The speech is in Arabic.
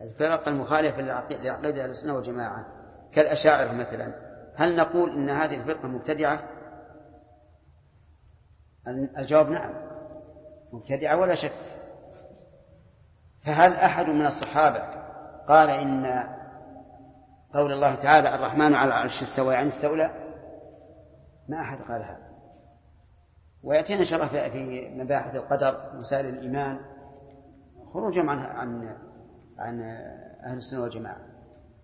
الفرق المخالفة لعقيدة أهل السنة والجماعة كالأشاعرة مثلا، هل نقول إن هذه الفرقة مبتدعة؟ الجواب نعم، مبتدعة ولا شك. فهل أحد من الصحابة قال إن قول الله تعالى الرحمن على العرش استوى يعني استولى؟ ما أحد قال هذا. ويأتينا إن شاء الله في مباحث القدر مسائل الإيمان خروجا عن أهل السنة والجماعة.